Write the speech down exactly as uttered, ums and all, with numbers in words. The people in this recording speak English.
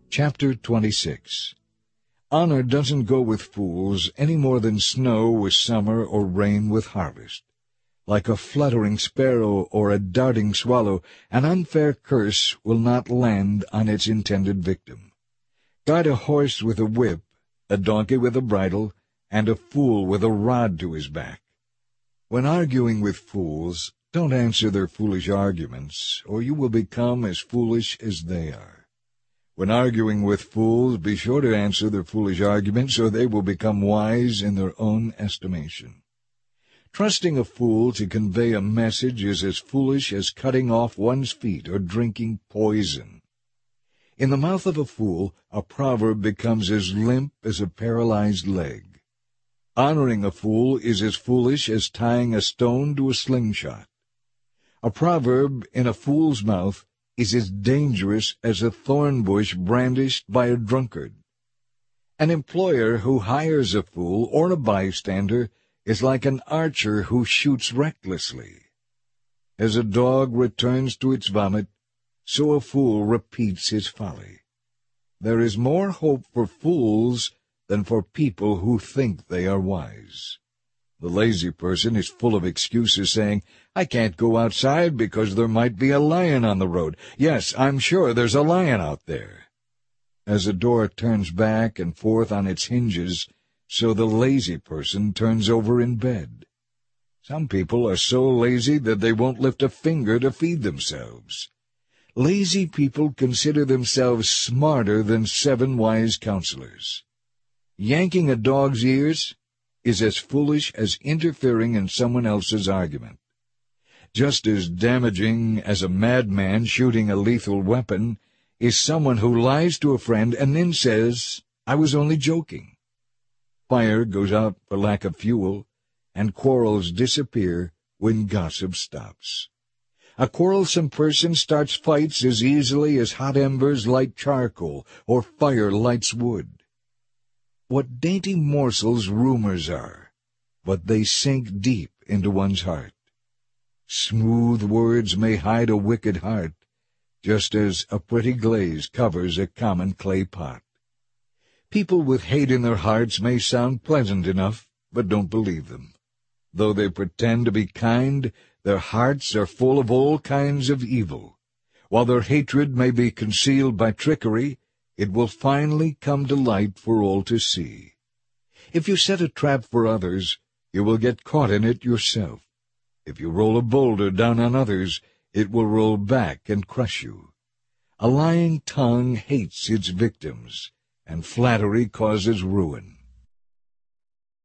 Chapter twenty-six. Honor doesn't go with fools any more than snow with summer or rain with harvest. Like a fluttering sparrow or a darting swallow, an unfair curse will not land on its intended victim. Guide a horse with a whip, a donkey with a bridle, and a fool with a rod to his back. When arguing with fools, don't answer their foolish arguments, or you will become as foolish as they are. When arguing with fools, be sure to answer their foolish arguments, or they will become wise in their own estimation. Trusting a fool to convey a message is as foolish as cutting off one's feet or drinking poison. In the mouth of a fool, a proverb becomes as limp as a paralyzed leg. Honoring a fool is as foolish as tying a stone to a slingshot. A proverb in a fool's mouth is as dangerous as a thorn bush brandished by a drunkard. An employer who hires a fool or a bystander is like an archer who shoots recklessly. As a dog returns to its vomit, so a fool repeats his folly. There is more hope for fools than for people who think they are wise. The lazy person is full of excuses, saying, I can't go outside because there might be a lion on the road. Yes, I'm sure there's a lion out there. As a door turns back and forth on its hinges, so the lazy person turns over in bed. Some people are so lazy that they won't lift a finger to feed themselves. Lazy people consider themselves smarter than seven wise counselors. Yanking a dog's ears is as foolish as interfering in someone else's argument. Just as damaging as a madman shooting a lethal weapon is someone who lies to a friend and then says, I was only joking. Fire goes out for lack of fuel, and quarrels disappear when gossip stops. A quarrelsome person starts fights as easily as hot embers light charcoal or fire lights wood. What dainty morsels rumors are, but they sink deep into one's heart. Smooth words may hide a wicked heart, just as a pretty glaze covers a common clay pot. People with hate in their hearts may sound pleasant enough, but don't believe them. Though they pretend to be kind, their hearts are full of all kinds of evil. While their hatred may be concealed by trickery, it will finally come to light for all to see. If you set a trap for others, you will get caught in it yourself. If you roll a boulder down on others, it will roll back and crush you. A lying tongue hates its victims, and flattery causes ruin.